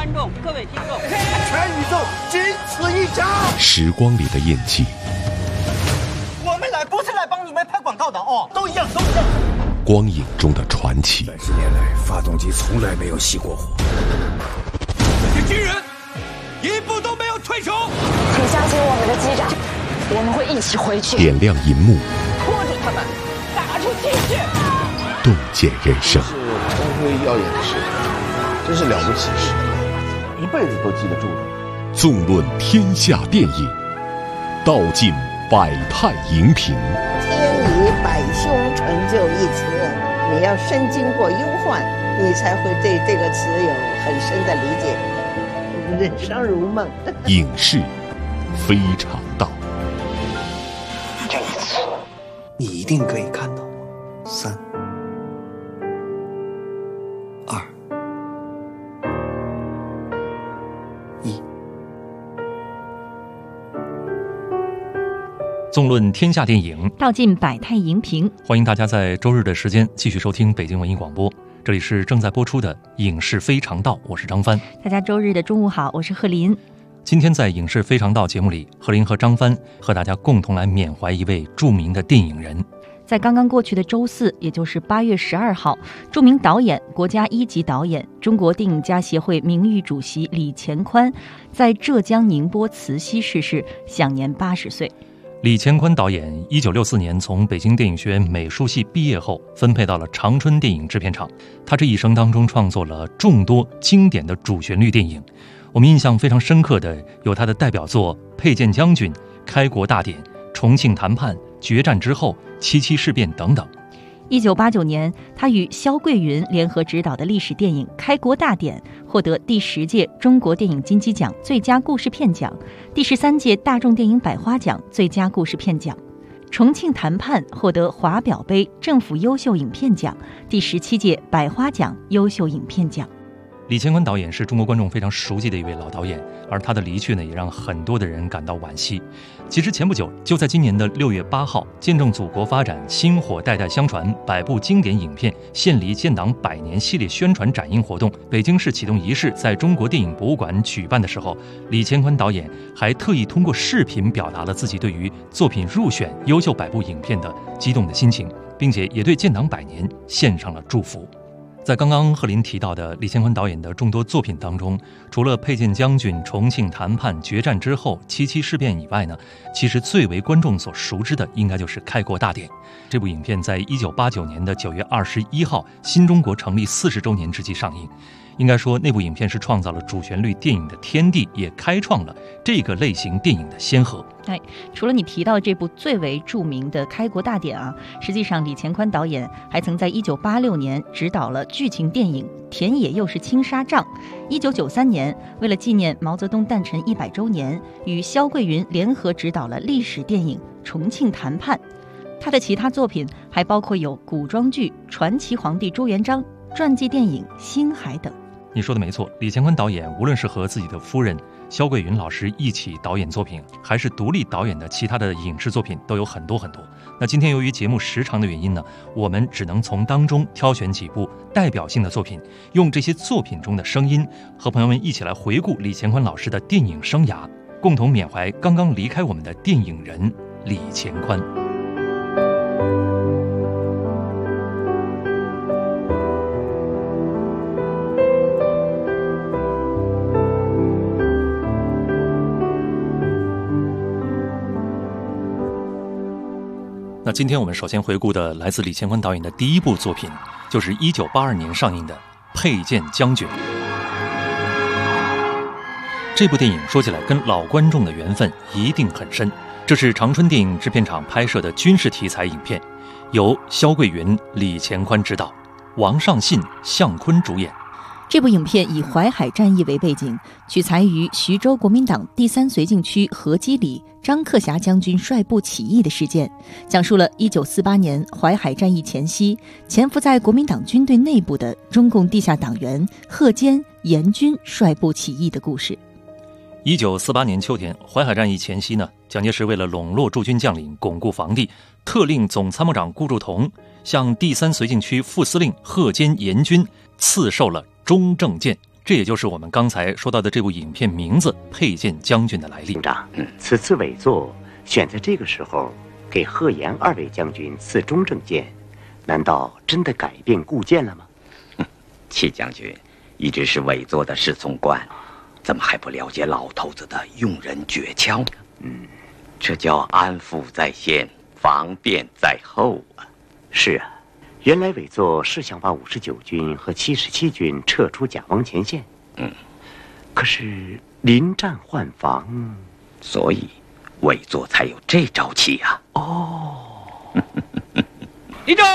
各位听众， 全宇宙仅此一家。 时光里的印记， 我们来不是来帮你们拍广告的哦，都一样。 光影中的传奇。 30年来，发动机从来没有熄过火。 这些军人一步都没有退出。 请相信我们的机长，我们会一起回去。 点亮银幕， 拖住他们，打出精血， 洞见人生。 是光辉耀眼的事，真是了不起事，一辈子都记得住的。 纵论天下电影，道尽百态荧屏。 天理百凶成就一词，你要身经过忧患，你才会对这个词有很深的理解。人生如梦， 影视非常道。 这一次，你一定可以看到我。3、2、1。 纵论天下电影， 道尽百态荧屏。 欢迎大家在周日的时间继续收听北京文艺广播，这里是正在播出的影视非常道，我是张帆。 大家周日的中午好，我是贺林。 今天在影视非常道节目里，贺林和张帆和大家共同来缅怀一位著名的电影人。 在刚刚过去的周四，也就是8月12号，著名导演、国家1级导演、中国电影家协会名誉主席李乾宽在浙江宁波慈溪逝世，享年80岁。 李乾宽导演1964年从北京电影学院美术系毕业后，分配到了长春电影制片厂。他这一生当中创作了众多经典的主旋律电影，我们印象非常深刻的有他的代表作《佩剑将军》《开国大典》《重庆谈判》《决战之后》《七事变》等等。 1989年，他与肖桂云联合执导的历史电影《开国大典》获得第10届中国电影金鸡奖最佳故事片奖、第13届大众电影百花奖最佳故事片奖。《重庆谈判》获得华表杯政府优秀影片奖、第17届百花奖优秀影片奖。 李乾宽导演是中国观众非常熟悉的一位老导演，而他的离去呢，也让很多的人感到惋惜。其实前不久，就在今年的6月8号，见证祖国发展，薪火代代相传100部经典影片献礼建党100年系列宣传展映活动北京市启动仪式在中国电影博物馆举办的时候，李乾宽导演还特意通过视频表达了自己对于作品入选优秀100部影片的激动的心情，并且也对建党100年献上了祝福。在刚刚贺林提到的李乾宽导演的众多作品当中，除了《佩剑将军》《重庆谈判》《决战之后》《七事变》以外呢，其实最为观众所熟知的应该就是《开国大典》。这部影片在1989年的9月21号新中国成立40周年之际上映。应该说，那部影片是创造了主旋律电影的天地，也开创了这个类型电影的先河。 除了你提到这部最为著名的《开国大典》啊，实际上李乾宽导演还曾在1986年执导了剧情电影《田野又是青纱帐》，1993年为了纪念毛泽东诞辰100周年，与肖桂云联合执导了历史电影《重庆谈判》。他的其他作品还包括有古装剧《传奇皇帝朱元璋》、传记电影《星海》等。 你说的没错，李乾宽导演无论是和自己的夫人肖桂云老师一起导演作品，还是独立导演的其他的影视作品，都有很多很多。那今天由于节目时长的原因呢，我们只能从当中挑选几部代表性的作品，用这些作品中的声音和朋友们一起来回顾李乾宽老师的电影生涯，共同缅怀刚刚离开我们的电影人李乾宽。那今天我们首先回顾的来自李乾宽导演的第一部作品，就是1982年上映的《佩剑将军》。这部电影说起来跟老观众的缘分一定很深，这是长春电影制片厂拍摄的军事题材影片，由肖桂云、李乾宽执导，王上信、向坤主演。 这部影片以淮海战役为背景，取材于徐州国民党第3绥靖区河基里张克侠将军率部起义的事件，讲述了1948年淮海战役前夕潜伏在国民党军队内部的中共地下党员贺坚、严军率部起义的故事。 1948年秋天，淮海战役前夕呢，蒋介石为了笼络驻军将领，巩固防地，特令总参谋长顾祝同向第3绥靖区副司令贺坚、严军赐授了中正剑， 这也就是我们刚才说到的这部影片名字《佩剑将军》的来历。 警长，此次委座选在这个时候给贺岩二位将军赐中正剑，难道真的改变故剑了吗？ 戚将军一直是委座的侍从官，怎么还不了解老头子的用人诀窍呢？这叫安抚在先，防便在后啊。 是啊，原来委座是想把59军和77军撤出甲汪前线，可是临战换防， 所以委座才有这招棋啊。 立正。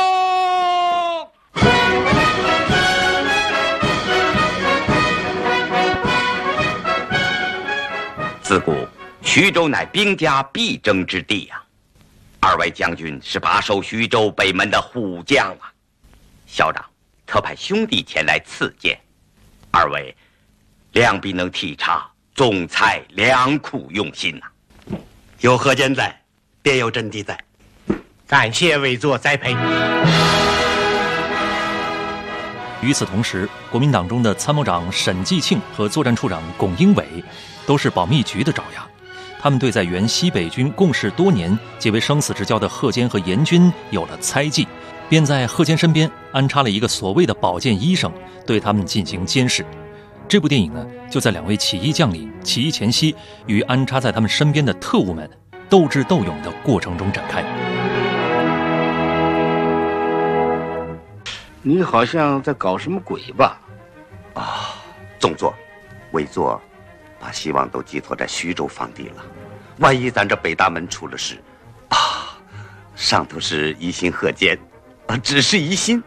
自古徐州乃兵家必争之地啊，二位将军是把守徐州北门的虎将啊。校长特派兄弟前来赐剑，二位量必能体察总裁良苦用心呐。 有贺坚在，便有真谛在。感谢委座栽培。 与此同时，国民党中的参谋长沈继庆和作战处长龚英伟都是保密局的爪牙，他们对在原西北军共事多年、结为生死之交的贺坚和严军有了猜忌，便在贺坚身边安插了一个所谓的保健医生，对他们进行监视。这部电影呢，就在两位起义将领起义前夕与安插在他们身边的特务们斗智斗勇的过程中展开。 你好像在搞什么鬼吧？ 总座，委座把希望都寄托在徐州放地了，万一咱这北大门出了事上头是疑心贺坚只是疑心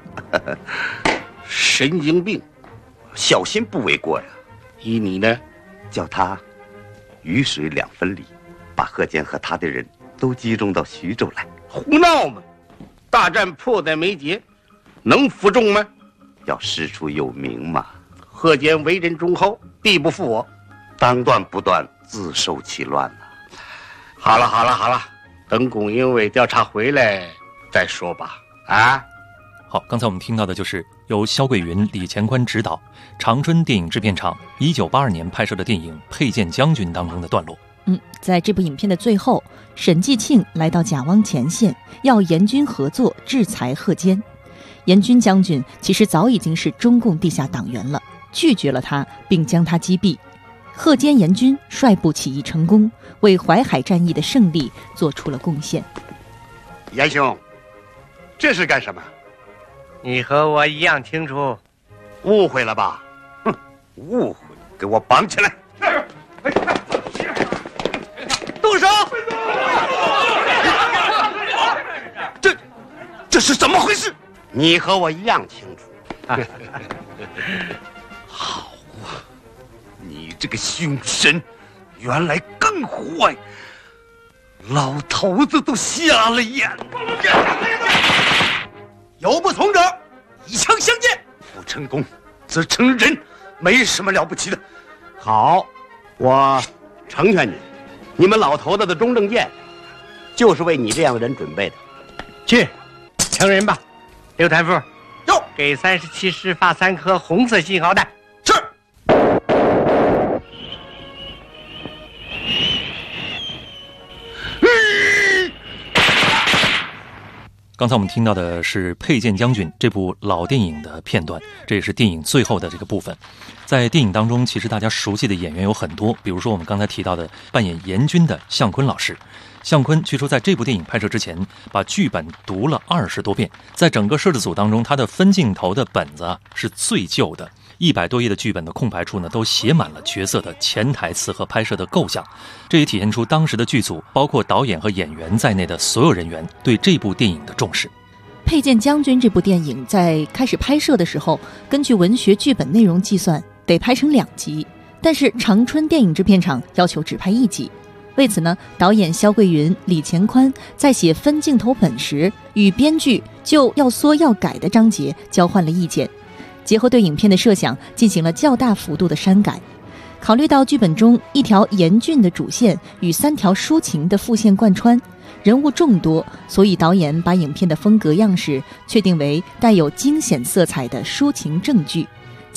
神经病， 小心不为过呀。 依你呢， 叫他雨水2分离，把贺坚和他的人都集中到徐州来。 胡闹嘛！大战迫在眉睫，能服众吗？ 要师出有名嘛。 贺坚为人忠厚，必不负我。 当断不断，自受其乱呐。 好了，等龚英伟调查回来再说吧。 好，刚才我们听到的就是由萧桂云、李乾宽执导，长春电影制片厂1982年拍摄的电影《佩剑将军》当中的段落。 在这部影片的最后，沈继庆来到甲汪前线，要严军合作制裁贺坚。严军将军其实早已经是中共地下党员了，拒绝了他，并将他击毙。贺坚、严军率部起义成功，为淮海战役的胜利做出了贡献。 严兄，这是干什么？ 你和我一样清楚， 误会了吧？ 误会，给我绑起来！ 动手！ 这是怎么回事？ 你和我一样清楚。 好啊，你这个凶神，原来更坏，老头子都瞎了眼。 有不从者，一枪相见。 不成功则成仁，没什么了不起的。 好，我成全你。你们老头子的中正剑，就是为你这样的人准备的。 去，成人吧。刘团副，给37师发3颗红色信号弹。 是。 刚才我们听到的是《佩剑将军》这部老电影的片段，这也是电影最后的这个部分。在电影当中，其实大家熟悉的演员有很多，比如说我们刚才提到的扮演严军的向坤老师。向坤据说在这部电影拍摄之前，把剧本读了20多遍，在整个摄制组当中，他的分镜头的本子是最旧的，100多页的剧本的空白处呢，都写满了角色的潜台词和拍摄的构想。这也体现出当时的剧组，包括导演和演员在内的所有人员对这部电影的重视。 佩剑将军这部电影在开始拍摄的时候，根据文学剧本内容计算，得拍成2集，但是长春电影制片厂要求只拍1集。为此呢，导演萧桂云、李乾宽在写分镜头本时，与编剧就要缩要改的章节交换了意见，结合对影片的设想进行了较大幅度的删改。考虑到剧本中1条严峻的主线与3条抒情的副线贯穿，人物众多，所以导演把影片的风格样式确定为带有惊险色彩的抒情正剧，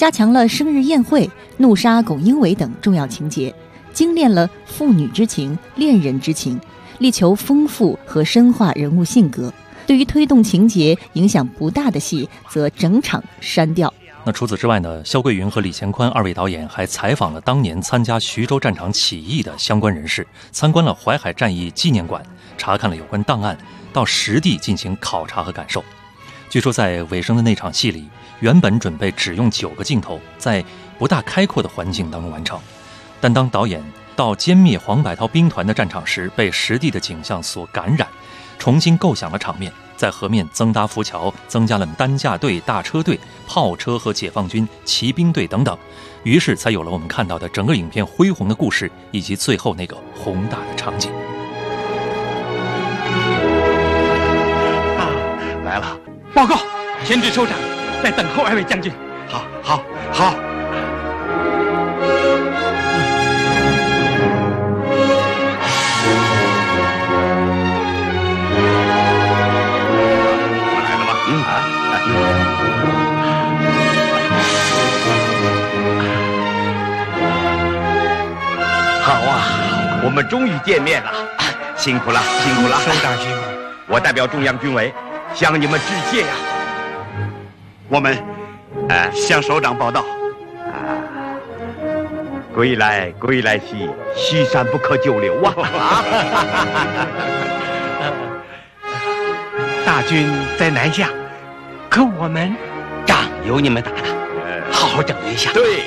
加强了生日宴会、怒杀龚英伟等重要情节，精炼了父女之情、恋人之情，力求丰富和深化人物性格。对于推动情节影响不大的戏，则整场删掉。 那除此之外呢，肖桂云和李乾宽二位导演还采访了当年参加徐州战场起义的相关人士，参观了淮海战役纪念馆，查看了有关档案，到实地进行考察和感受。据说在尾声的那场戏里，原本准备只用9个镜头，在不大开阔的环境当中完成，但当导演到歼灭黄百韬兵团的战场时，被实地的景象所感染，重新构想了场面，在河面增搭浮桥，增加了担架队、大车队、炮车和解放军骑兵队等等，于是才有了我们看到的整个影片恢宏的故事，以及最后那个宏大的场景。 来了， 报告，田指首长在等候2位将军。 好，好，好。 好啊，我们终于见面了，辛苦了，辛苦了， 首长辛苦。 我代表中央军委向你们致谢呀。 我们向首长报道。 归来兮，西山不可久留啊！ 大军在南下，可我们仗由你们打的，好好整一下。对，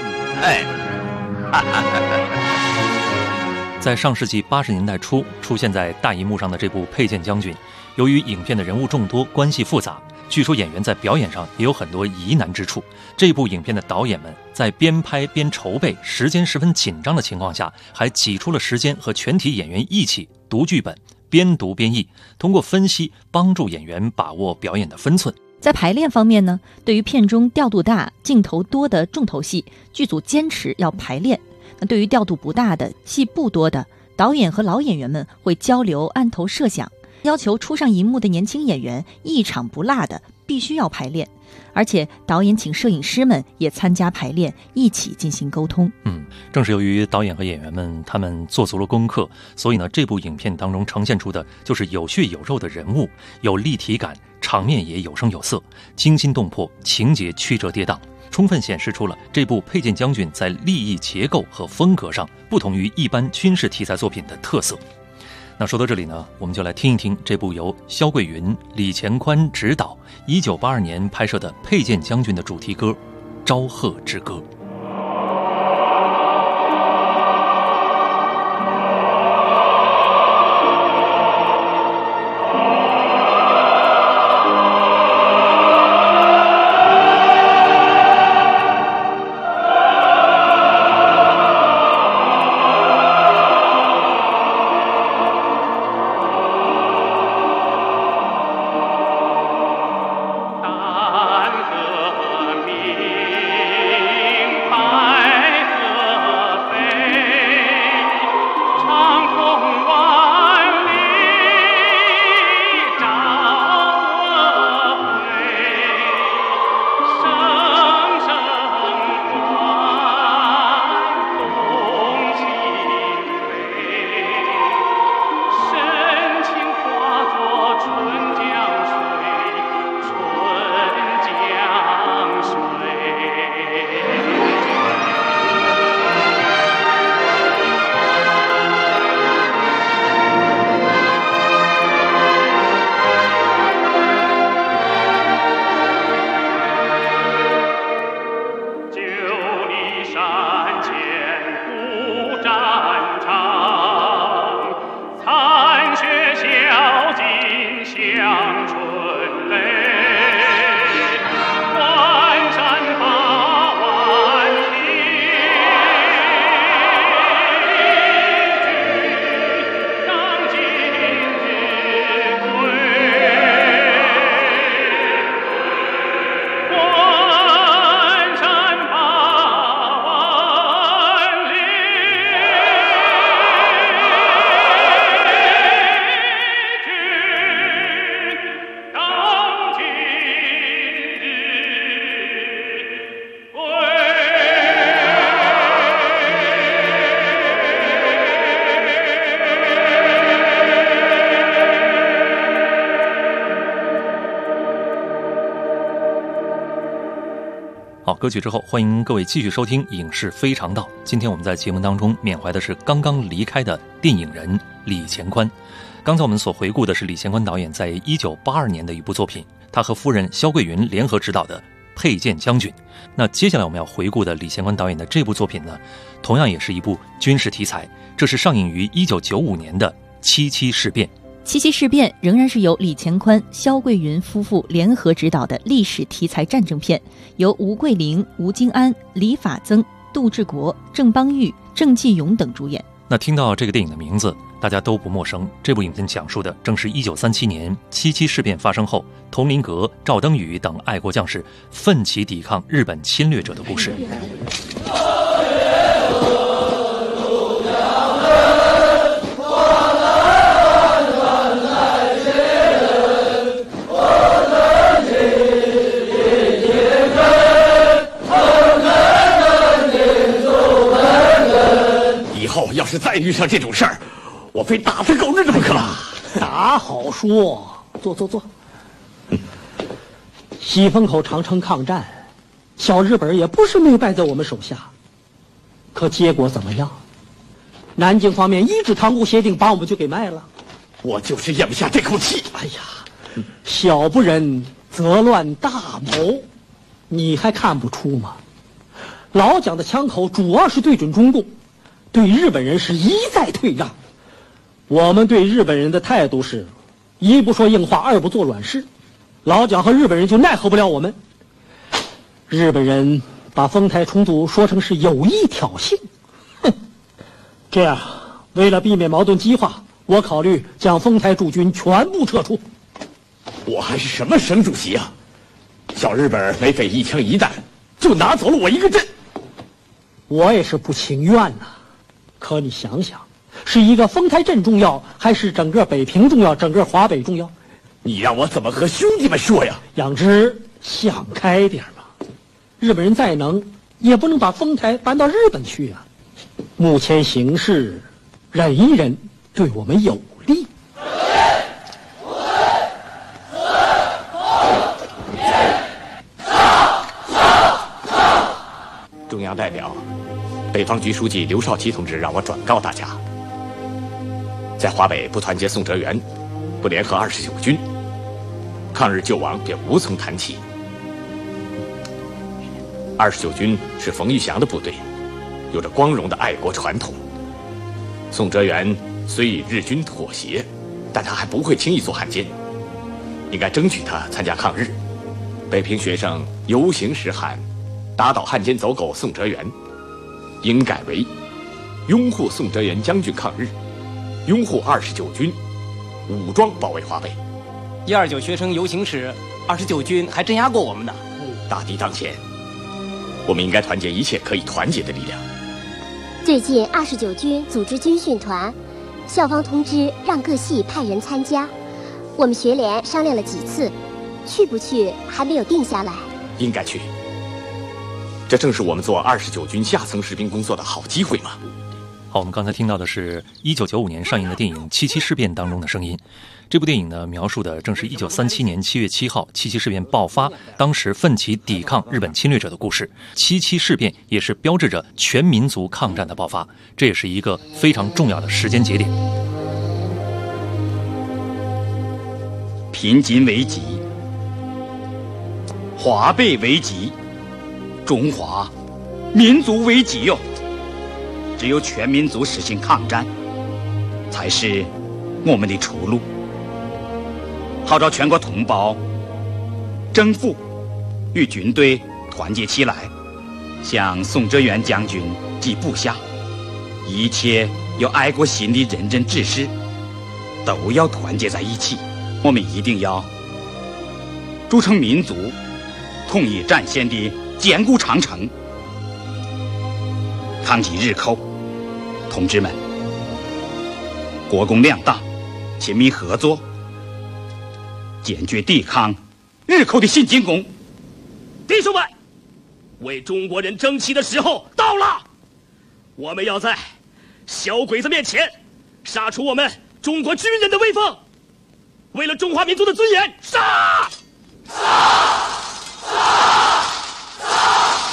在上世纪80年代初出现在大荧幕上的这部《佩剑将军》，由于影片的人物众多、关系复杂，据说演员在表演上也有很多疑难之处。这部影片的导演们在边拍边筹备、时间十分紧张的情况下，还挤出了时间和全体演员一起读剧本，边读边译，通过分析帮助演员把握表演的分寸。 在排练方面呢，对于片中调度大、镜头多的重头戏，剧组坚持要排练。那对于调度不大的、戏不多的，导演和老演员们会交流案头设想，要求初上荧幕的年轻演员一场不落的必须要排练，而且导演请摄影师们也参加排练，一起进行沟通。 正是由于导演和演员们他们做足了功课，所以呢，这部影片当中呈现出的就是有血有肉的人物，有立体感，场面也有声有色，惊心动魄，情节曲折跌宕，充分显示出了这部《佩剑将军》在立意结构和风格上不同于一般军事题材作品的特色。那说到这里呢，我们就来听一听这部由肖桂云、李乾宽执导1982年拍摄的《佩剑将军》的主题歌《昭鹤之歌》。 山河明好，歌曲之后，欢迎各位继续收听《影视非常道》。今天我们在节目当中缅怀的是刚刚离开的电影人李乾宽。刚才我们所回顾的是李乾宽导演在1982年的一部作品，他和夫人萧桂云联合执导的《佩剑将军》。那接下来我们要回顾的李乾宽导演的这部作品呢，同样也是一部军事题材，这是上映于1995年的《七七事变》。 七七事变仍然是由李乾宽、萧桂云夫妇联合执导的历史题材战争片，由吴桂玲、吴京安、李法曾、杜志国、郑邦玉、郑继勇等主演。 那听到这个电影的名字，大家都不陌生。这部影片讲述的正是1937年七七事变发生后，佟麟阁、赵登禹等爱国将士奋起抵抗日本侵略者的故事。 要是再遇上这种事儿，我非打他狗日的不可！ 打好说，坐。西风口长城抗战，小日本也不是没败在我们手下，可结果怎么样？南京方面一纸塘沽协定把我们就给卖了。 我就是咽不下这口气。 哎呀，小不忍则乱大谋，你还看不出吗？老蒋的枪口主要是对准中共。对日本人是一再退让，我们对日本人的态度是，一不说硬话，二不做软事。老蒋和日本人就奈何不了我们。日本人把丰台重组说成是有意挑衅，哼！这样，为了避免矛盾激化，我考虑将丰台驻军全部撤出。 我还是什么省主席啊？小日本没费一枪一弹，就拿走了我一个镇。 我也是不情愿呐。可你想想，是一个丰台镇重要，还是整个北平重要，整个华北重要？ 你让我怎么和兄弟们说呀？ 养之想开点吧，日本人再能，也不能把丰台搬到日本去啊。目前形势，忍一忍，对我们有利。 中央代表。北方局书记刘少奇同志让我转告大家，在华北不团结宋哲元，不联合29军，抗日救亡便无从谈起。29军是冯玉祥的部队，有着光荣的爱国传统。宋哲元虽与日军妥协，但他还不会轻易做汉奸，应该争取他参加抗日。北平学生游行时喊：“打倒汉奸走狗宋哲元。”应改为拥护宋哲元将军抗日，拥护29军武装保卫华北。 129学生游行时，29军还镇压过我们呢。 大敌当前，我们应该团结一切可以团结的力量。 最近29军组织军训团，校方通知让各系派人参加，我们学联商量了几次，去不去还没有定下来。 应该去。这正是我们做29军下层士兵工作的好机会嘛。 好，我们刚才听到的是1995年上映的电影《七七事变》当中的声音。这部电影呢，描述的正是1937年7月7号七七事变爆发，当时奋起抵抗日本侵略者的故事。七七事变也是标志着全民族抗战的爆发，这也是一个非常重要的时间节点。 平津危急，华北危急，中华民族危急哟！只有全民族实行抗战，才是我们的出路。号召全国同胞、政府与军队团结起来，向宋哲元将军及部下一切有爱国心的仁人志士都要团结在一起。我们一定要筑成民族统一战线的坚固长城。抗击日寇，同志们，国共两党亲密合作，坚决抵抗日寇的新进攻。 弟兄们，为中国人争气的时候到了，我们要在小鬼子面前杀出我们中国军人的威风，为了中华民族的尊严，杀！杀！杀！杀！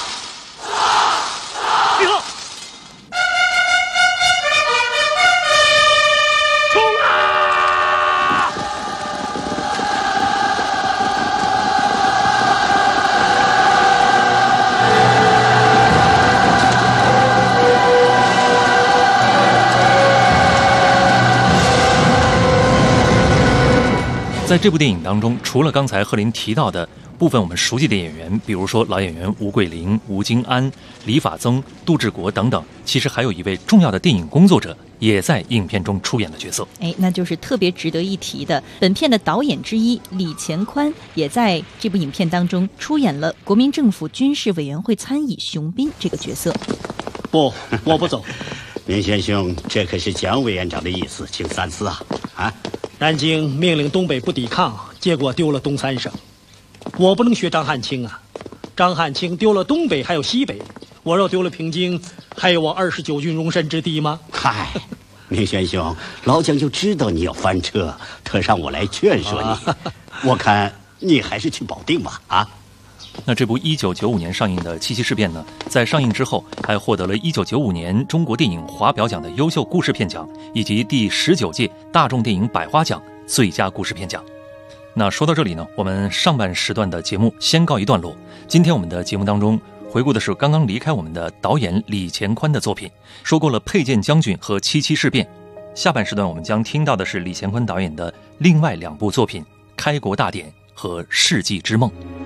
在这部电影当中，除了刚才贺林提到的部分我们熟悉的演员，比如说老演员吴桂玲、吴京安、李法曾、杜志国等等，其实还有一位重要的电影工作者也在影片中出演了角色。 那就是特别值得一提的，本片的导演之一李乾宽也在这部影片当中出演了国民政府军事委员会参议熊斌这个角色。 不，我不走。 明贤兄，这可是蒋委员长的意思，请三思啊！ 南京命令东北不抵抗，结果丢了东三省。我不能学张汉卿啊！张汉卿丢了东北还有西北，我若丢了平津，还有我29军容身之地吗？ 嗨，明贤兄，老蒋就知道你要翻车，特让我来劝说你。我看你还是去保定吧。 那这部1995年上映的《七七事变》呢，在上映之后还获得了1995年中国电影华表奖的优秀故事片奖，以及第19届大众电影百花奖最佳故事片奖。那说到这里呢，我们上半时段的节目先告一段落。今天我们的节目当中回顾的是刚刚离开我们的导演李乾宽的作品，说过了佩剑将军和七七事变。下半时段我们将听到的是李乾宽导演的另外2部作品《开国大典》和《世纪之梦》。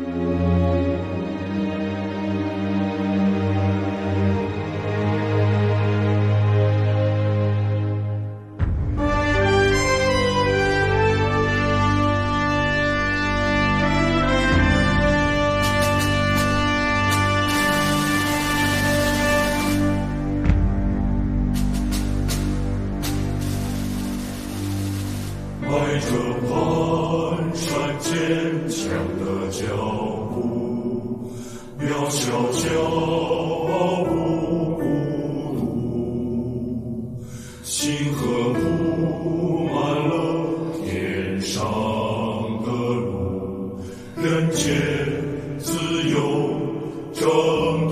迈着蹒跚坚强的脚步，渺小骄傲不孤独，星河铺满了天上的路，人间自由征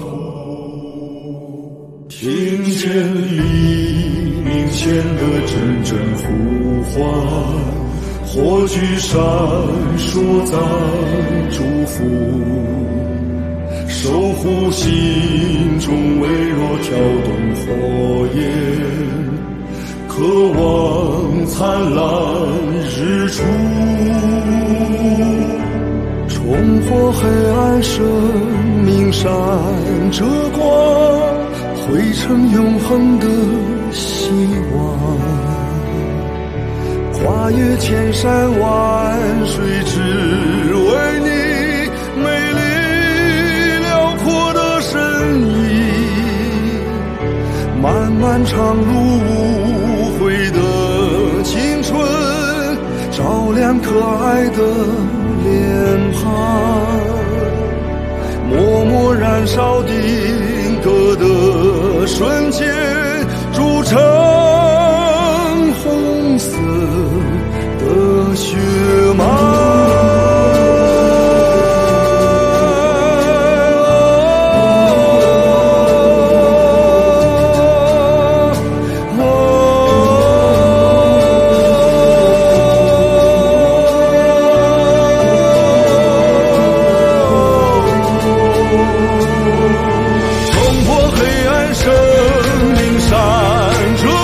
途，听见黎明前的阵阵呼唤，火炬闪烁在祝福，守护心中微弱跳动火焰，渴望灿烂日出，冲破黑暗，生命闪着光，汇成永恒的希望，跨越千山万水，只为你美丽辽阔的身影，漫漫长路无悔的青春，照亮可爱的脸庞，默默燃烧定格的瞬间，铸成红色的血脉。冲破黑暗，生命闪着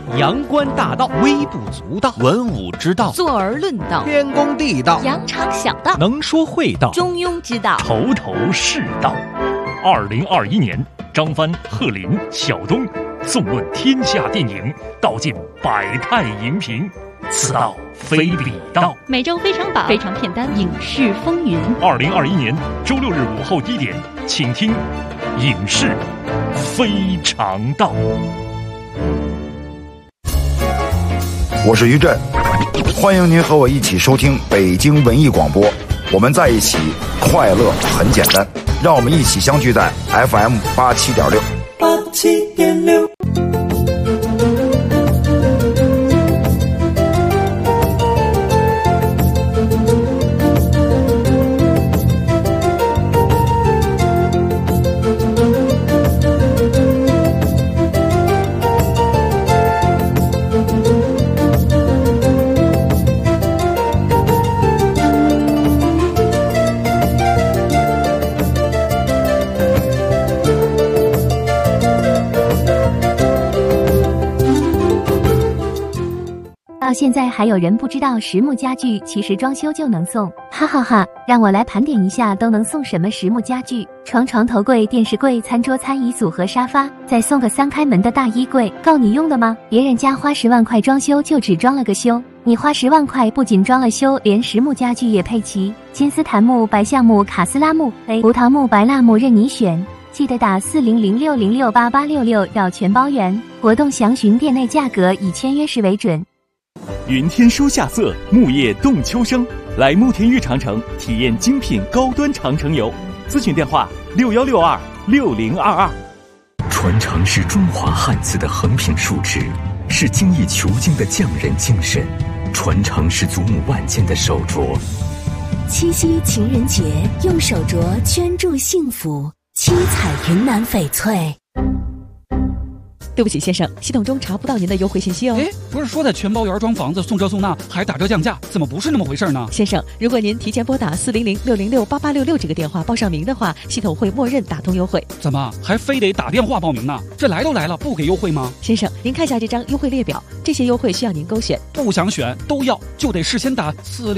阳关大道，微不足道；文武之道， 坐而论道； 天公地道， 扬长小道； 能说会道， 中庸之道， 头头是道。2021年，张帆、贺林、小东纵论天下电影，道尽百态荧屏，此道非彼道。 每周非常榜、非常片单，影视风云。 2021年周6日午后1点，请听《影视非常道》。 我是于震，欢迎您和我一起收听北京文艺广播。我们在一起，快乐很简单。让我们一起相聚在 FM 87.6。87.6。 到现在还有人不知道实木家具其实装修就能送，哈哈哈！让我来盘点一下都能送什么实木家具：床、头柜、电视柜、餐桌、餐椅组合、沙发，再送个3开门的大衣柜，够你用的吗？别人家花10万块装修就只装了个修，你花10万块不仅装了修，连实木家具也配齐，金丝檀木、白橡木、卡斯拉木、葡萄木、白蜡木任你选。记得打4006068866绕全包圆，活动详询店内价格，以签约时为准。 云天书夏色，木叶动秋生，来慕田峪长城体验精品高端长城游，咨询电话61626022。 传承是中华汉字的横平竖直，是精益求精的匠人精神，传承是祖母万千的手镯。 七夕情人节，用手镯圈住幸福，七彩云南翡翠。 对不起，先生，系统中查不到您的优惠信息哦。 哎，不是说在全包圆装房子送这送那，还打折降价，怎么不是那么回事呢？ 先生，如果您提前拨打4006068866这个电话报上名的话，系统会默认打通优惠。 怎么还非得打电话报名呢？这来都来了，不给优惠吗？ 先生，您看一下这张优惠列表，这些优惠需要您勾选。 不想选都要，就得事先打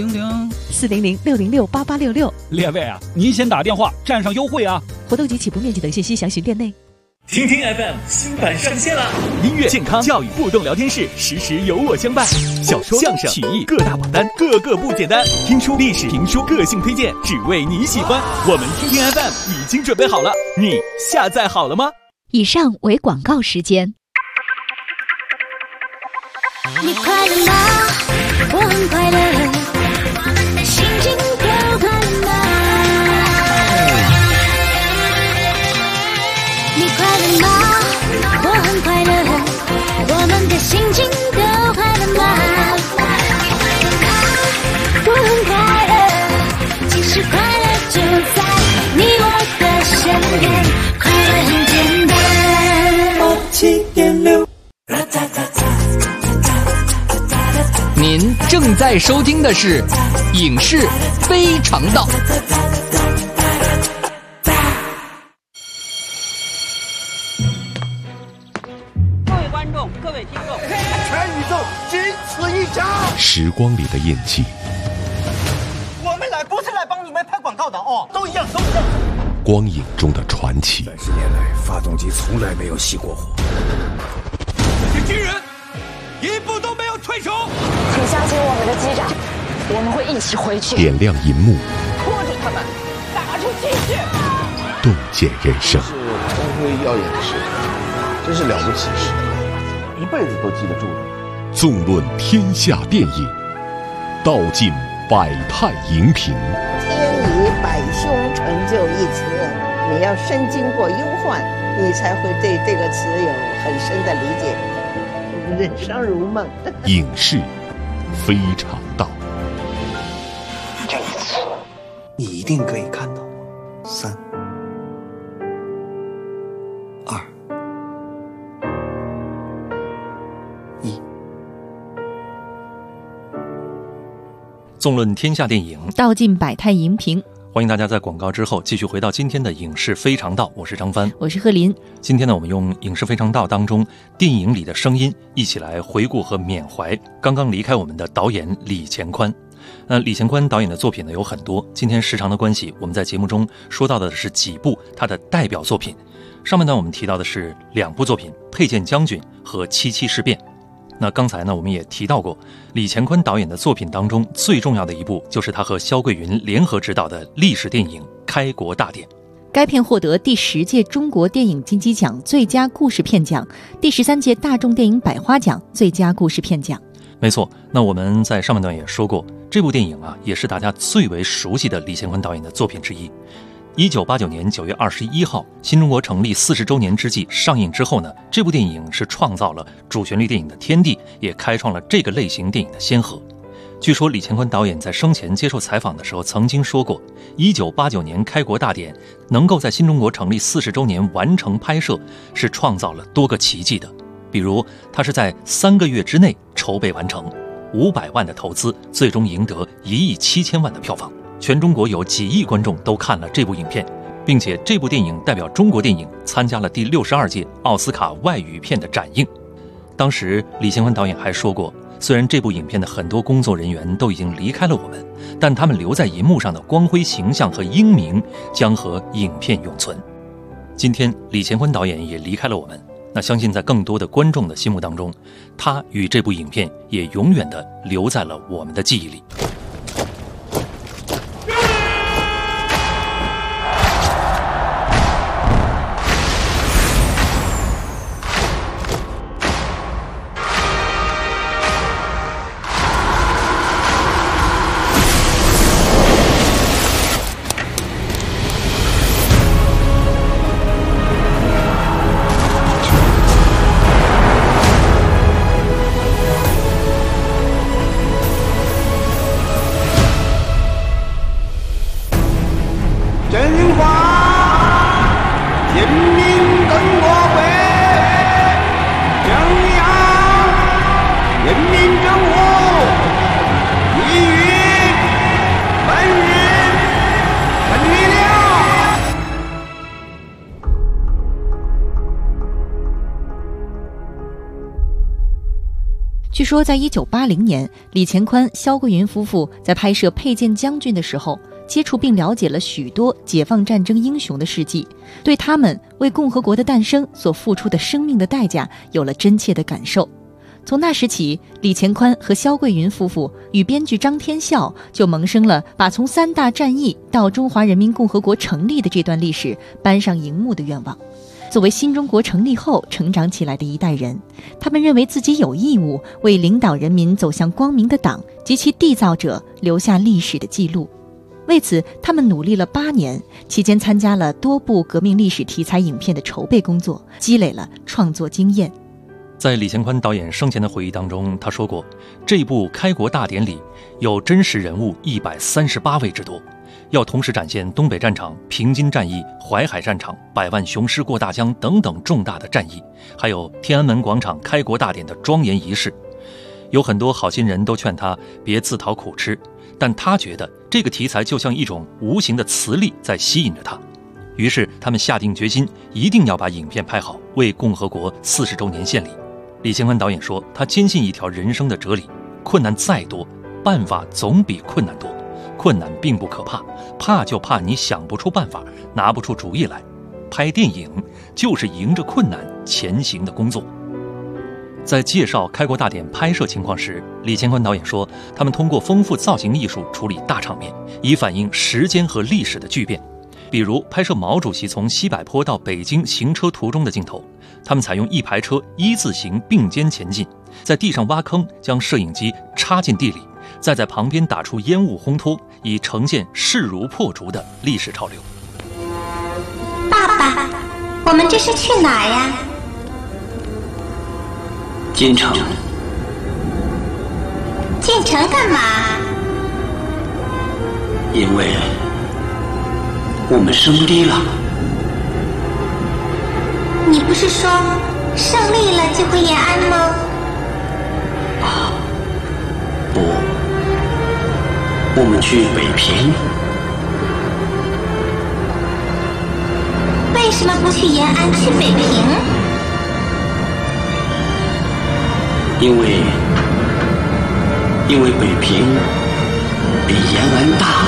4006068866。 列位啊，您先打电话占上优惠啊！ 活动及起步面积等信息详询店内。 听听 FM 新版上线了，音乐、健康、教育、互动聊天室，时时有我相伴。小说、相声、曲艺各大榜单，个个不简单。听书、历史、评书、个性推荐，只为你喜欢。我们听听 FM 已经准备好了，你下载好了吗？ 以上为广告时间。 你快乐吗？我很快乐，心情都快乐吗？你快乐吗？我很快乐，我们的心情都快乐吗？我很快乐，其实快乐就在你我的身边，快乐很简单。87.6。 您正在收听的是《影视非常道》。 各位听众，全宇宙仅此一家。 时光里的印记， 我们来不是来帮你们拍广告的哦，都一样，都一样。 光影中的传奇。 30年来，发动机从来没有熄过火。 这些军人一步都没有退出。 请相信我们的机长，我们会一起回去。 点亮银幕， 拖住他们，打出气势， 洞见人生。 是光辉耀眼的时刻，真是了不起的时刻。一辈子都记得住的。 纵论天下电影，道尽百态荧屏。 天以百凶成就一词，你要深经过忧患，你才会对这个词有很深的理解。人生如梦。 影视非常道。 这一次，你一定可以看到我。3、2、1。 纵论天下电影， 道尽百态荧屏。 欢迎大家在广告之后继续回到今天的影视非常道，我是张帆， 我是贺林。 今天呢，我们用影视非常道当中电影里的声音，一起来回顾和缅怀刚刚离开我们的导演李乾宽。李乾宽导演的作品呢有很多，今天时长的关系，我们在节目中说到的是几部他的代表作品。上半段我们提到的是2部作品，佩剑将军和七七事变。那刚才呢，我们也提到过，李乾宽导演的作品当中最重要的一部，就是他和萧桂云联合执导的历史电影《开国大典》。 该片获得第10届中国电影金鸡奖最佳故事片奖，第13届大众电影百花奖最佳故事片奖。 没错，那我们在上半段也说过，这部电影啊，也是大家最为熟悉的李乾宽导演的作品之一。1989年9月21号，新中国成立40周年之际上映之后呢，这部电影是创造了主旋律电影的天地，也开创了这个类型电影的先河。据说李乾宽导演在生前接受采访的时候曾经说过，1989年开国大典能够在新中国成立40周年完成拍摄，是创造了多个奇迹的。比如他是在3个月之内筹备完成，500万的投资，最终赢得1亿7千万的票房。全中国有几亿观众都看了这部影片，并且这部电影代表中国电影参加了第62届奥斯卡外语片的展映。当时李乾宽导演还说过，虽然这部影片的很多工作人员都已经离开了我们，但他们留在银幕上的光辉形象和英名将和影片永存。今天李乾宽导演也离开了我们，那相信在更多的观众的心目当中，他与这部影片也永远地留在了我们的记忆里。 据说在1980年，李乾宽、萧桂云夫妇在拍摄《佩剑将军》的时候，接触并了解了许多解放战争英雄的事迹，对他们为共和国的诞生所付出的生命的代价有了真切的感受。从那时起，李乾宽和萧桂云夫妇与编剧张天笑就萌生了把从3大战役到中华人民共和国成立的这段历史搬上荧幕的愿望。作为新中国成立后成长起来的一代人，他们认为自己有义务为领导人民走向光明的党及其缔造者留下历史的记录。为此，他们努力了8年，期间参加了多部革命历史题材影片的筹备工作，积累了创作经验。 在李乾宽导演生前的回忆当中，他说过，这部《开国大典》里有真实人物138位之多，要同时展现东北战场、平津战役、淮海战场、百万雄师过大江等等重大的战役，还有天安门广场开国大典的庄严仪式。有很多好心人都劝他别自讨苦吃，但他觉得这个题材就像一种无形的磁力在吸引着他。于是他们下定决心，一定要把影片拍好，为共和国40周年献礼。李乾宽导演说，他坚信一条人生的哲理，困难再多，办法总比困难多。困难并不可怕，怕就怕你想不出办法，拿不出主意来。拍电影就是迎着困难前行的工作。在介绍开国大典拍摄情况时，李乾宽导演说，他们通过丰富造型艺术处理大场面，以反映时间和历史的巨变。比如拍摄毛主席从西柏坡到北京行车途中的镜头，他们采用一排车一字形并肩前进，在地上挖坑，将摄影机插进地里，再在旁边打出烟雾烘托，以呈现势如破竹的历史潮流。 爸爸，我们这是去哪儿呀？ 进城。 进城干嘛？ 因为我们胜利了。 你不是说胜利了就会延安吗？ 啊，不，我们去北平。 什么不去延安，去北平？ 因为北平比延安大。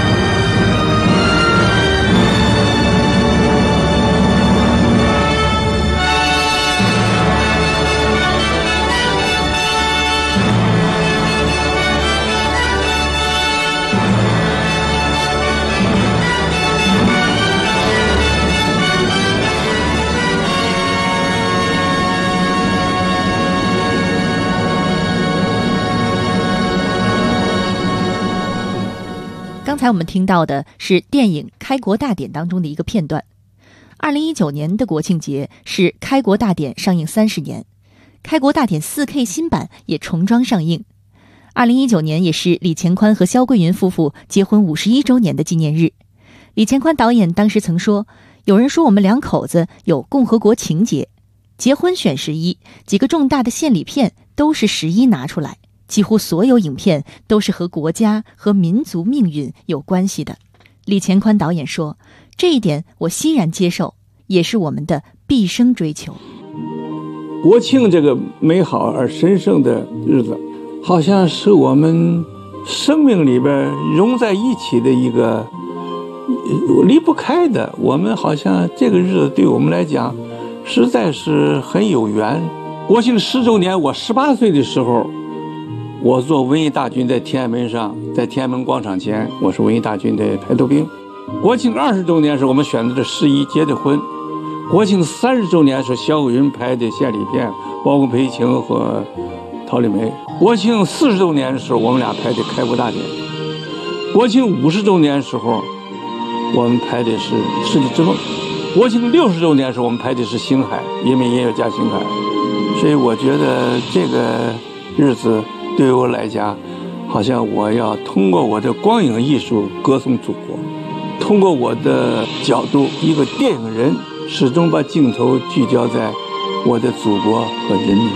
刚才我们听到的是电影《开国大典》当中的一个片段。2019年的国庆节是《开国大典》上映30年，《开国大典 4K 新版也重装上映。2019年也是李乾宽和萧桂云夫妇结婚51周年的纪念日。李乾宽导演当时曾说，有人说我们两口子有共和国情节，结婚选11，几个重大的献礼片都是11拿出来，几乎所有影片都是和国家和民族命运有关系的。李乾宽导演说，这一点我欣然接受，也是我们的毕生追求。 国庆这个美好而神圣的日子，好像是我们生命里边融在一起的一个离不开的。我们好像这个日子对我们来讲实在是很有缘。国庆10周年，我18岁的时候，我做文艺大军在天安门上，在天安门广场前，我是文艺大军的排头兵。国庆20周年时，我们选择了11结的婚。国庆30周年是萧桂云拍的献礼片，包括裴晴和陶丽梅。国庆40周年的时候，我们俩拍的《开国大典》。国庆50周年的时候，我们拍的是《世纪之梦》。国庆60周年的时候，我们拍的是《星海》，人民音乐家星海。所以我觉得这个日子对于我来讲，好像我要通过我的光影艺术歌颂祖国，通过我的角度，一个电影人始终把镜头聚焦在我的祖国和人民。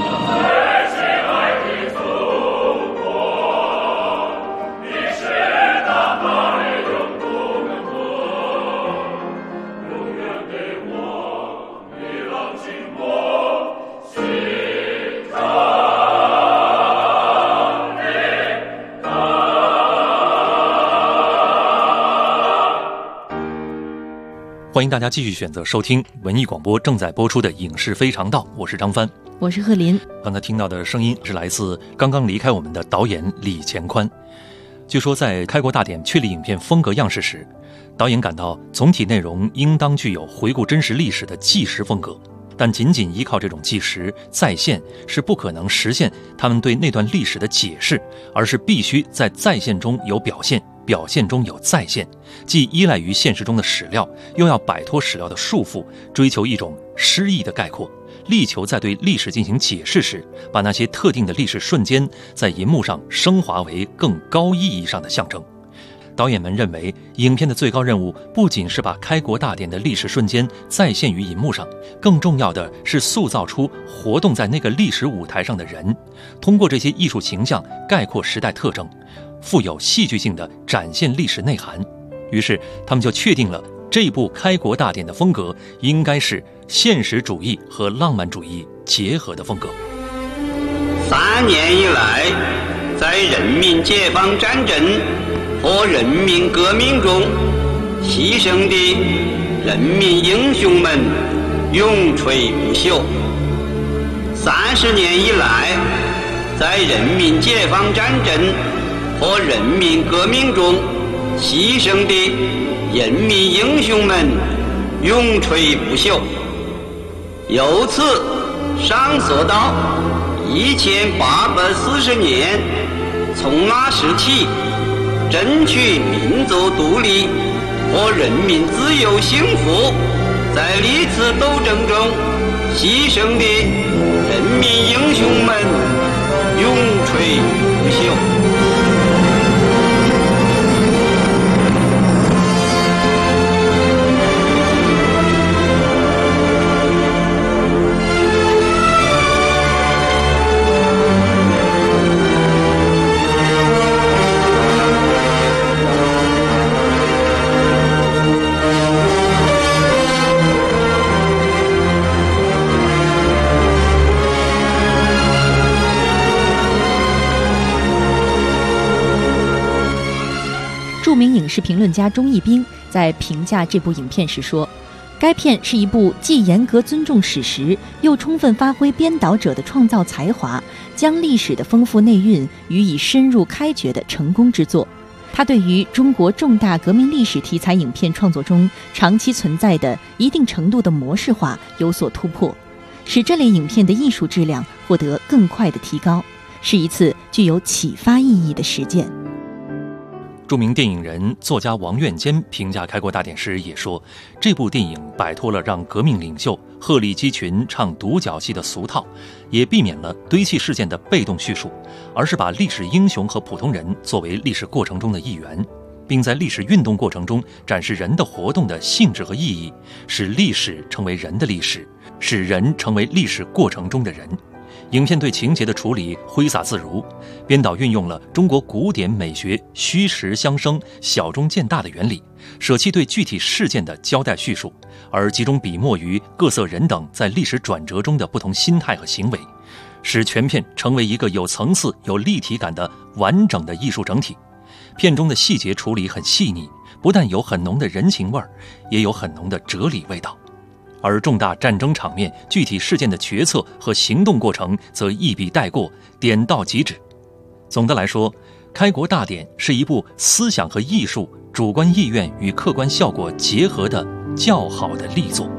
欢迎大家继续选择收听文艺广播正在播出的《影视非常道》，我是张帆， 我是贺林。 刚才听到的声音是来自刚刚离开我们的导演李乾宽。据说在《开国大典》确立影片风格样式时，导演感到总体内容应当具有回顾真实历史的纪实风格，但仅仅依靠这种纪实再现是不可能实现他们对那段历史的解释，而是必须在再现中有表现，表现中有再现，既依赖于现实中的史料，又要摆脱史料的束缚，追求一种诗意的概括，力求在对历史进行解释时，把那些特定的历史瞬间在银幕上升华为更高意义上的象征。导演们认为，影片的最高任务不仅是把开国大典的历史瞬间再现于银幕上，更重要的是塑造出活动在那个历史舞台上的人，通过这些艺术形象概括时代特征，富有戏剧性的展现历史内涵。于是他们就确定了这部开国大典的风格应该是现实主义和浪漫主义结合的风格。 3年以来，在人民解放战争和人民革命中牺牲的人民英雄们永垂不朽。30年以来，在人民解放战争和人民革命中牺牲的人民英雄们永垂不朽。由此上溯到1840年，从那时起，争取民族独立和人民自由幸福在历次斗争中牺牲的人民英雄们永垂不朽。 名影视评论家钟义斌在评价这部影片时说，该片是一部既严格尊重史实，又充分发挥编导者的创造才华，将历史的丰富内蕴予以深入开掘的成功之作。它对于中国重大革命历史题材影片创作中长期存在的一定程度的模式化有所突破，使这类影片的艺术质量获得更快的提高，是一次具有启发意义的实践。 著名电影人、作家王愿坚评价《开国大典》时也说，这部电影摆脱了让革命领袖鹤立鸡群唱独角戏的俗套，也避免了堆砌事件的被动叙述，而是把历史英雄和普通人作为历史过程中的一员，并在历史运动过程中展示人的活动的性质和意义，使历史成为人的历史，使人成为历史过程中的人。影片对情节的处理挥洒自如，编导运用了中国古典美学虚实相生、小中见大的原理，舍弃对具体事件的交代叙述，而集中笔墨于各色人等在历史转折中的不同心态和行为，使全片成为一个有层次、有立体感的完整的艺术整体。片中的细节处理很细腻，不但有很浓的人情味儿，也有很浓的哲理味道。而重大战争场面、具体事件的决策和行动过程则一笔带过，点到即止。总的来说，《开国大典》是一部思想和艺术、主观意愿与客观效果结合的较好的力作。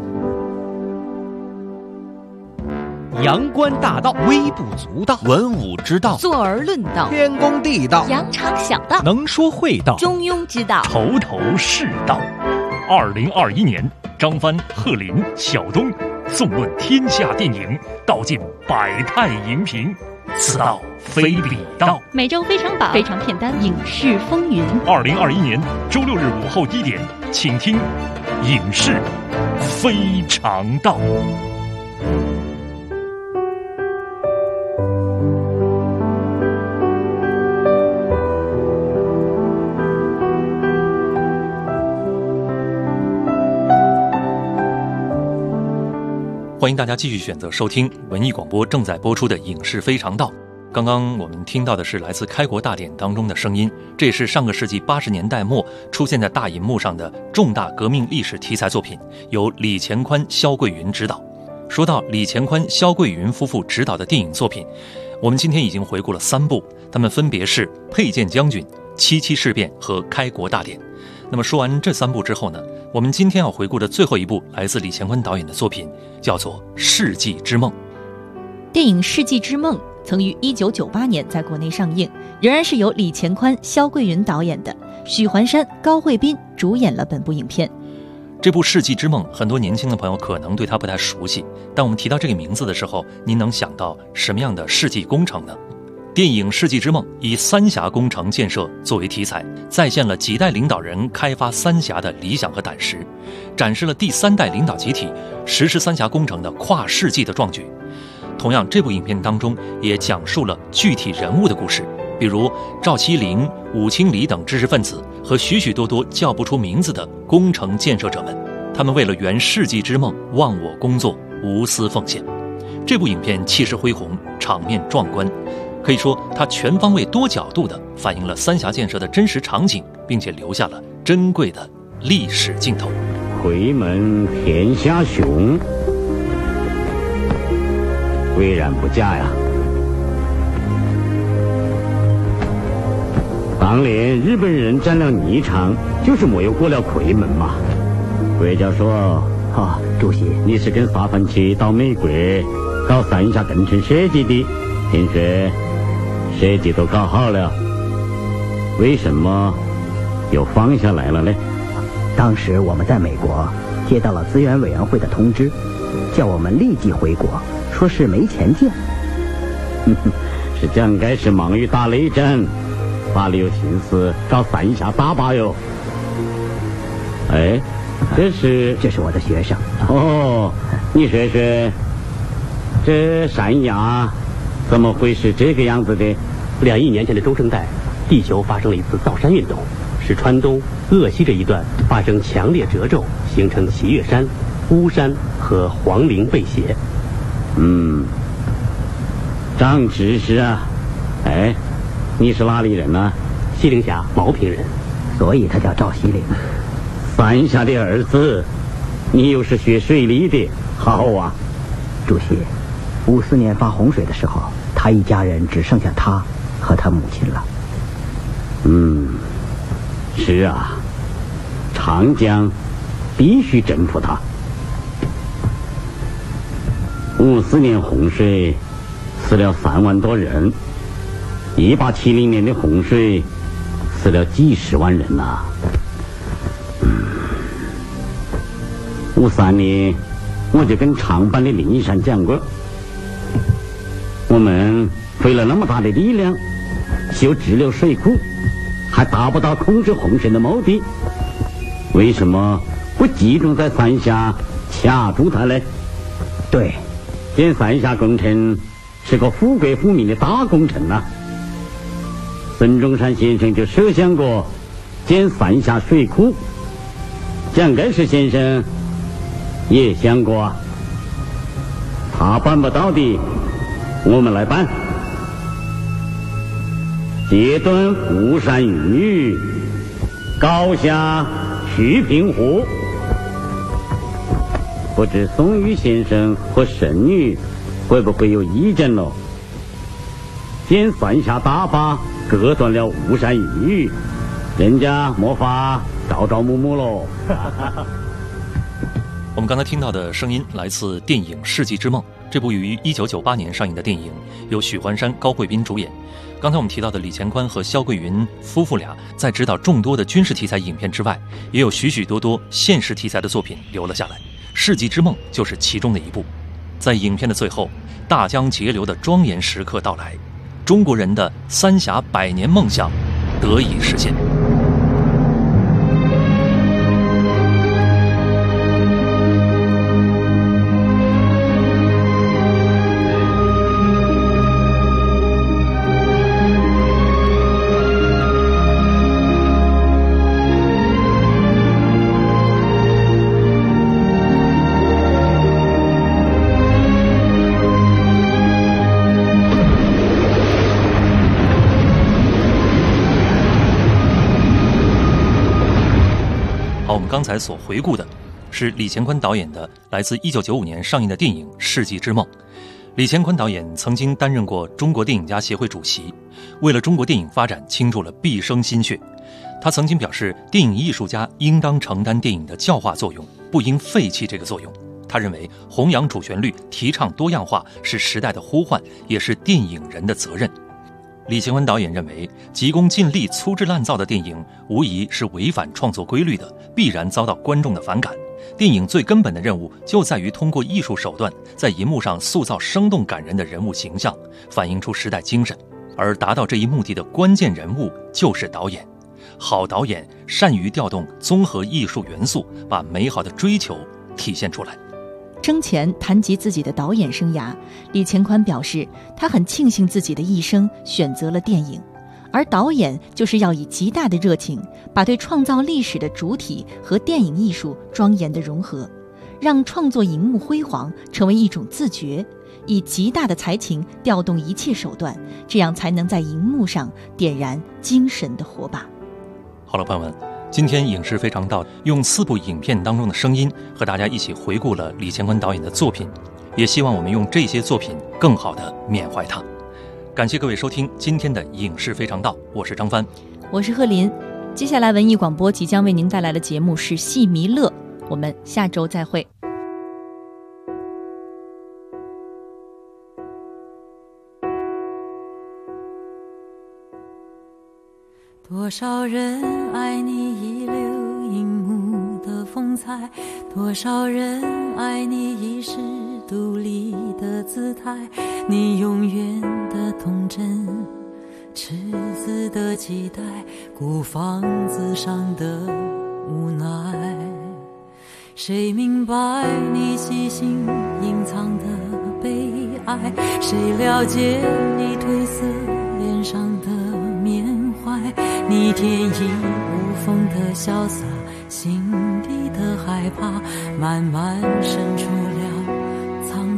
阳关大道，微不足道；文武之道， 坐而论道； 天公地道， 扬长小道； 能说会道， 中庸之道， 头头是道。2021年，张帆、贺林、小东纵论天下电影，道尽百态荧屏，此道非彼道。 每周非常榜、非常片单、影视风云。 2021年周6日午后1点，请听《影视非常道》。欢迎大家继续选择收听文艺广播正在播出的《影视非常道》。刚刚我们听到的是来自《开国大典》当中的声音，这也是上个世纪80年代末出现在大银幕上的重大革命历史题材作品，由李乾宽、萧桂云执导。说到李乾宽、萧桂云夫妇执导的电影作品，我们今天已经回顾了3部，他们分别是《佩剑将军》、《77事变》和《开国大典》。那么说完这3部之后呢，我们今天要回顾的最后一部来自李乾宽导演的作品叫做《世纪之梦》。 电影《世纪之梦》曾于1998年在国内上映，仍然是由李乾宽、萧桂云导演的，许环山、高慧斌主演了本部影片。 这部《世纪之梦》，很多年轻的朋友可能对它不太熟悉，但我们提到这个名字的时候，您能想到什么样的世纪工程呢？电影《世纪之梦》以三峡工程建设作为题材，再现了几代领导人开发三峡的理想和胆识，展示了第3代领导集体实施三峡工程的跨世纪的壮举。同样，这部影片当中也讲述了具体人物的故事，比如赵麒麟、武清里等知识分子和许许多多叫不出名字的工程建设者们，他们为了圆世纪之梦，忘我工作，无私奉献。这部影片气势恢宏，场面壮观，可以说它全方位多角度地反映了三峡建设的真实场景，并且留下了珍贵的历史镜头。 回门天下雄，巍然不假呀。当年日本人占了霓裳，就是没有过了夔门嘛。国家说，主席，你是跟法芬奇到美国搞三峡工程设计的，听说设计都搞好了，为什么又放下来了呢？ 当时我们在美国接到了资源委员会的通知，叫我们立即回国，说是没钱建。 是蒋介石忙于打内战，哪里有心思搞三峡大坝哟？哎，这是我的学生。 哦，你说说，这三峡怎么会是这个样子的 ？2亿年前的中生代，地球发生了一次造山运动，使川东、鄂西这一段发生强烈褶皱，形成喜悦山、巫山和黄陵背斜。 长知识啊！哎，你是哪里人呢？ 西陵峡毛坪人。 所以他叫赵西岭。 三峡的儿子，你又是学水利的，好啊。 主席，54年发洪水的时候，他一家人只剩下他和他母亲了。 是啊，长江必须征服它。54年洪水死了3万多人，1870年的洪水死了几十万人呐。53年我就跟长班的林一山讲过，我们费了那么大的力量修支流水库，还达不到控制洪水的目的，为什么不集中在三峡卡住它呢？ 对， 建三峡工程是个富国富民的大工程啊。孙中山先生就设想过建三峡水库，蒋介石先生也想过啊。他办不到的，我们来办。截断巫山屿，高下徐平湖。不知宋玉先生和沈女会不会有意见喽？建三峡大坝割断了巫山屿，人家没法朝暮暮喽。 我们刚才听到的声音来自电影《世纪之梦》，这部于1998年上映的电影，由许环山、高慧斌主演。刚才我们提到的李乾宽和肖桂云夫妇俩，在执导众多的军事题材影片之外，也有许许多多现实题材的作品留了下来，《世纪之梦》就是其中的一部。在影片的最后，大江截流的庄严时刻到来，中国人的三峡100年梦想得以实现。刚才所回顾的是李乾宽导演的来自1995年上映的电影《世纪之梦》。李乾宽导演曾经担任过中国电影家协会主席，为了中国电影发展倾注了毕生心血。他曾经表示，电影艺术家应当承担电影的教化作用，不应废弃这个作用。他认为弘扬主旋律、提倡多样化是时代的呼唤，也是电影人的责任。李乾宽导演认为，急功近利、粗制滥造的电影无疑是违反创作规律的，必然遭到观众的反感。电影最根本的任务就在于通过艺术手段，在银幕上塑造生动感人的人物形象，反映出时代精神。而达到这一目的的关键人物就是导演。好导演善于调动综合艺术元素，把美好的追求体现出来。 生前谈及自己的导演生涯，李乾宽表示，他很庆幸自己的一生选择了电影，而导演就是要以极大的热情，把对创造历史的主体和电影艺术庄严的融合，让创作荧幕辉煌成为一种自觉，以极大的才情调动一切手段，这样才能在荧幕上点燃精神的火把。 好了，朋友们，今天影视非常道用4部影片当中的声音和大家一起回顾了李乾宽导演的作品，也希望我们用这些作品更好地缅怀他。感谢各位收听今天的影视非常道，我是张帆， 我是贺林。接下来文艺广播即将为您带来的节目是戏迷乐，我们下周再会。 多少人爱你一流荧幕的风采，多少人爱你一时独立的姿态，你永远的童真，赤子的期待，孤房子上的无奈。谁明白你细心隐藏的悲哀？谁了解你褪色脸上的缅怀？你天衣无缝的潇洒，心底的害怕，慢慢渗出了苍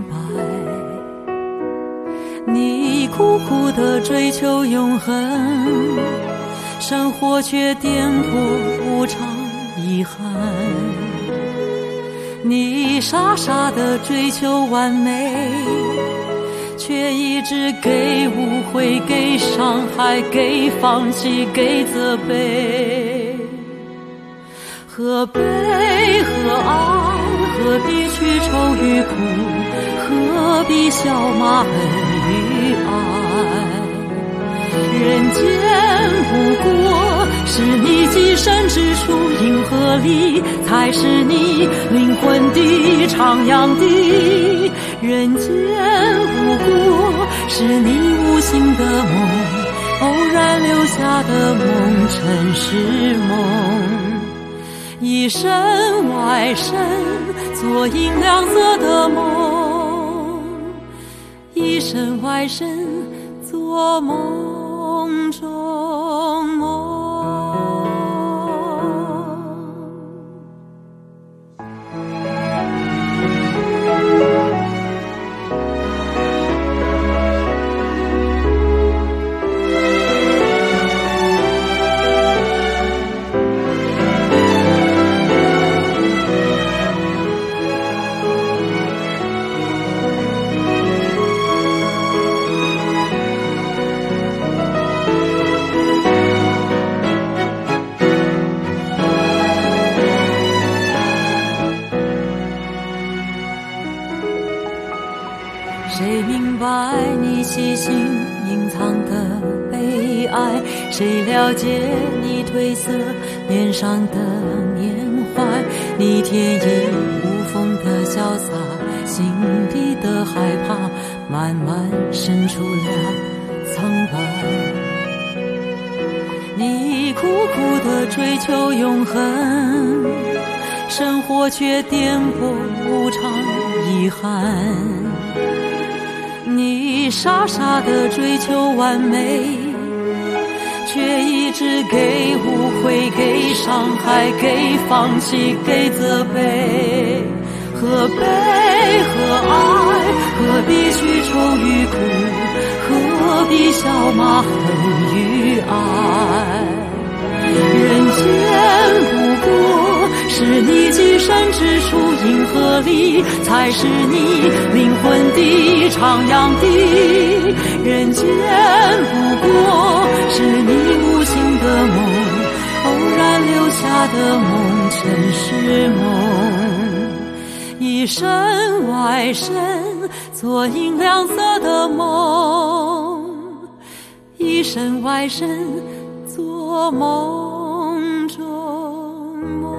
白。你苦苦的追求永恒， 生活却颠簸无常遗憾。你傻傻地追求完美，却一直给误会，给伤害，给放弃，给责备。何悲何爱，何必去愁与苦，何必笑骂恨与爱。人间不过是你寄身之处，银河里才是你灵魂的徜徉地。人间不过是你无心的梦，偶然留下的梦，尘世梦。一身外身做银亮色的梦，一身外身做梦中梦。谁明白你细心隐藏的悲哀？谁了解你褪色脸上的缅怀？你天衣无缝的潇洒，心底的害怕慢慢渗出了苍白。你苦苦的追求永恒，生活却颠簸无常遗憾。你傻傻地追求完美，却一直给误会，给伤害，给放弃，给责备。何悲何爱，何必去愁与苦，何必笑骂恨与爱。人间不过是你寄身之处，银河里才是你灵魂的徜徉地。人间不过是你无心的梦，偶然留下的梦，尘世梦。一身外身做银亮色的梦，一身外身做梦中梦。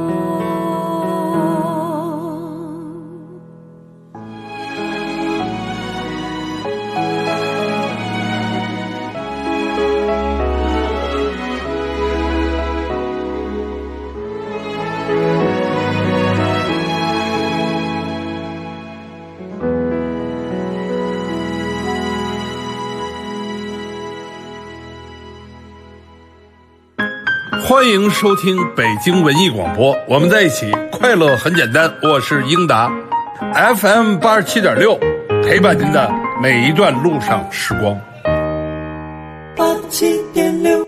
欢迎收听北京文艺广播，我们在一起，快乐很简单。我是英达 ，FM 87.6，陪伴您的每一段路上时光。 87.6。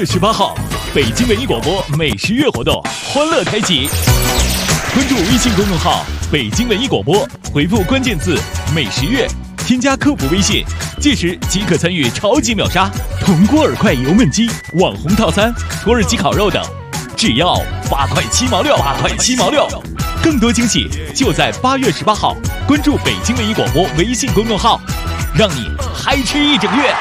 18号，北京文艺广播美食月活动欢乐开启。关注微信公众号北京文艺广播，回复关键字美食月，添加客服微信，届时即可参与超级秒杀铜锅耳块油焖鸡、网红套餐、土耳其烤肉等，只要8块7毛6，8块7毛6。更多惊喜就在8月18号，关注北京文艺广播微信公众号，让你嗨吃一整月。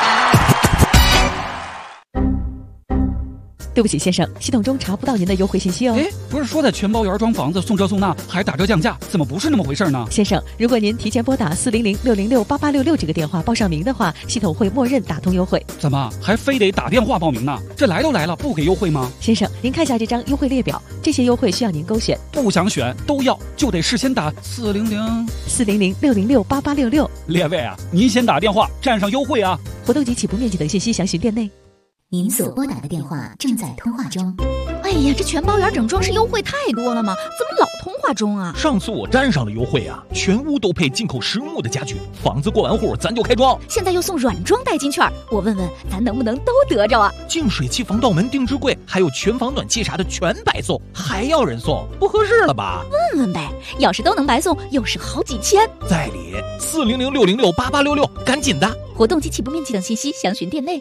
对不起，先生，系统中查不到您的优惠信息哦。 不是说在全包园装房子送这送那还打折降价，怎么不是那么回事呢？ 先生，如果您提前拨打400-606-8866这个电话报上名的话，系统会默认打通优惠。 怎么还非得打电话报名呢？这来都来了，不给优惠吗？ 先生，您看一下这张优惠列表，这些优惠需要您勾选。 不想选都要，就得事先打 400-606-8866。 列位啊，您先打电话占上优惠啊！ 活动及起步面积等信息详询店内。 您所拨打的电话正在通话中。 哎呀，这全包园整装饰优惠太多了吗？怎么老通话中啊？ 上次我占上了优惠啊，全屋都配进口实木的家具，房子过完户咱就开装。 现在又送软装代金券，我问问咱能不能都得着啊？ 净水器、防盗门、定制柜，还有全房暖气啥的全白送，还要人送，不合适了吧？ 问问呗，要是都能白送，又是好几千。 在理，400-606-8866，赶紧的！ 活动及起步面积等信息详询店内。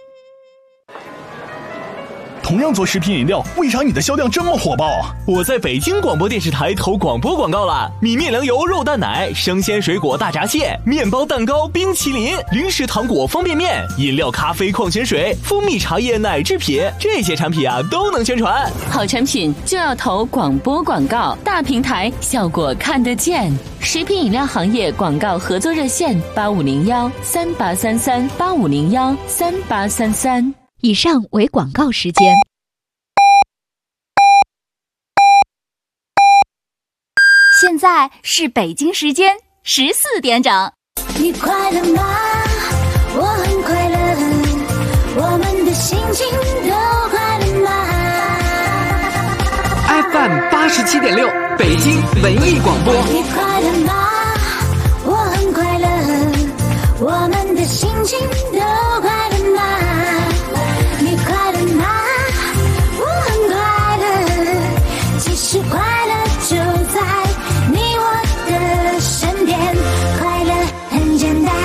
同样做食品饮料，为啥你的销量这么火爆啊？ 我在北京广播电视台投广播广告了，米面粮油、肉蛋奶、生鲜水果大闸蟹、面包蛋糕、冰淇淋、零食糖果、方便面、饮料、咖啡、矿泉水、蜂蜜茶叶、奶制品，这些产品啊都能宣传。 好产品就要投广播广告，大平台效果看得见。食品饮料行业广告合作热线8501-3833-8501-3833。 以上为广告时间。现在是北京时间14点整。 你快乐吗？我很快乐，我们的心情都快乐吗 ？FM 87.6，北京文艺广播。 你快乐吗？我很快乐，我们的心情都快乐吗？你快乐吗？我很快乐，其实快乐就在你我的身边，快乐很简单。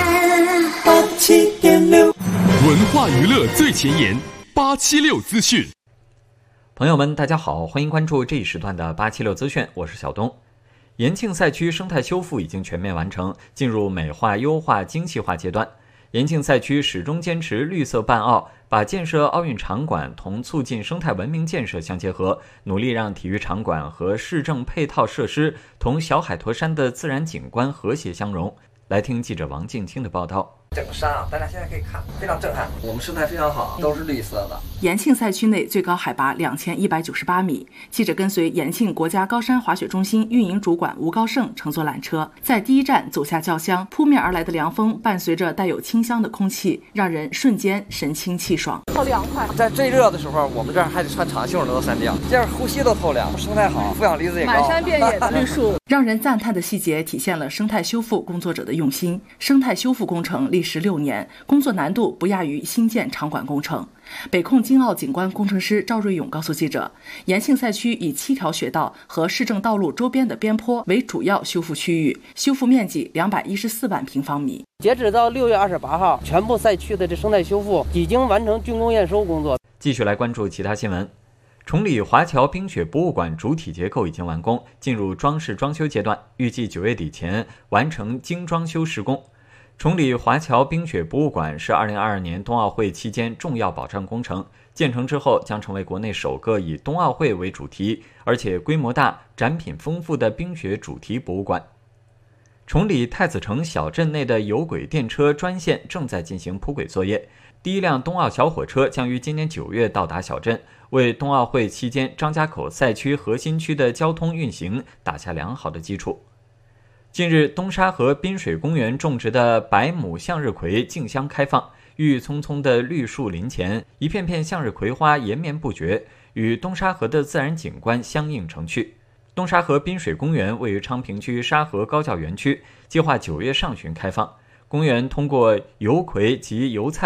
87.6，文化娱乐最前沿，876资讯。 朋友们，大家好，欢迎关注这一时段的876资讯，我是小东。延庆赛区生态修复已经全面完成，进入美化、优化、精细化阶段。延庆赛区始终坚持绿色办奥，把建设奥运场馆同促进生态文明建设相结合，努力让体育场馆和市政配套设施同小海坨山的自然景观和谐相融。来听记者王静清的报道。 整个山啊，大家现在可以看，非常震撼。我们生态非常好，都是绿色的。 延庆赛区内最高海拔2198米。记者跟随延庆国家高山滑雪中心运营主管吴高胜乘坐缆车，在第一站走下轿厢，扑面而来的凉风伴随着带有清香的空气，让人瞬间神清气爽。 好凉快！在最热的时候，我们这儿还得穿长袖都散掉，这样呼吸都透凉，生态好，负氧离子也高。 满山遍野的绿树，让人赞叹的细节体现了生态修复工作者的用心。生态修复工程历时6年，工作难度不亚于新建场馆工程。北控京奥景观工程师赵瑞勇告诉记者，延庆赛区以7条雪道和市政道路周边的边坡为主要修复区域，修复面积214万平方米。 截止到6月28号，全部赛区的这生态修复已经完成竣工验收工作。 继续来关注其他新闻。崇礼华侨冰雪博物馆主体结构已经完工，进入装饰装修阶段，预计9月底前完成精装修施工。崇礼华侨冰雪博物馆是2022年冬奥会期间重要保障工程，建成之后将成为国内首个以冬奥会为主题，而且规模大、展品丰富的冰雪主题博物馆。崇礼太子城小镇内的有轨电车专线正在进行铺轨作业，第一辆冬奥小火车将于今年9月到达小镇，为冬奥会期间张家口赛区核心区的交通运行打下良好的基础。近日，东沙河滨水公园种植的百亩向日葵竞相开放，郁郁葱葱的绿树林前，一片片向日葵花延绵不绝，与东沙河的自然景观相映成趣。东沙河滨水公园位于昌平区沙河高教园区，计划9月上旬开放。公园通过油葵及油菜、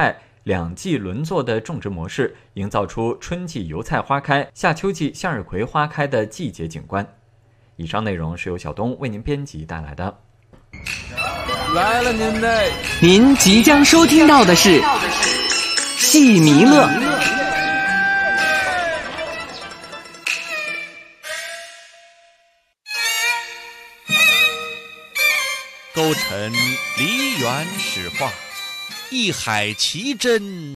两季轮作的种植模式，营造出春季油菜花开、夏秋季向日葵花开的季节景观。以上内容是由小东为您编辑带来的。 来了您即将收听到的是戏弥勒。 勾陈梨园史话，一海奇珍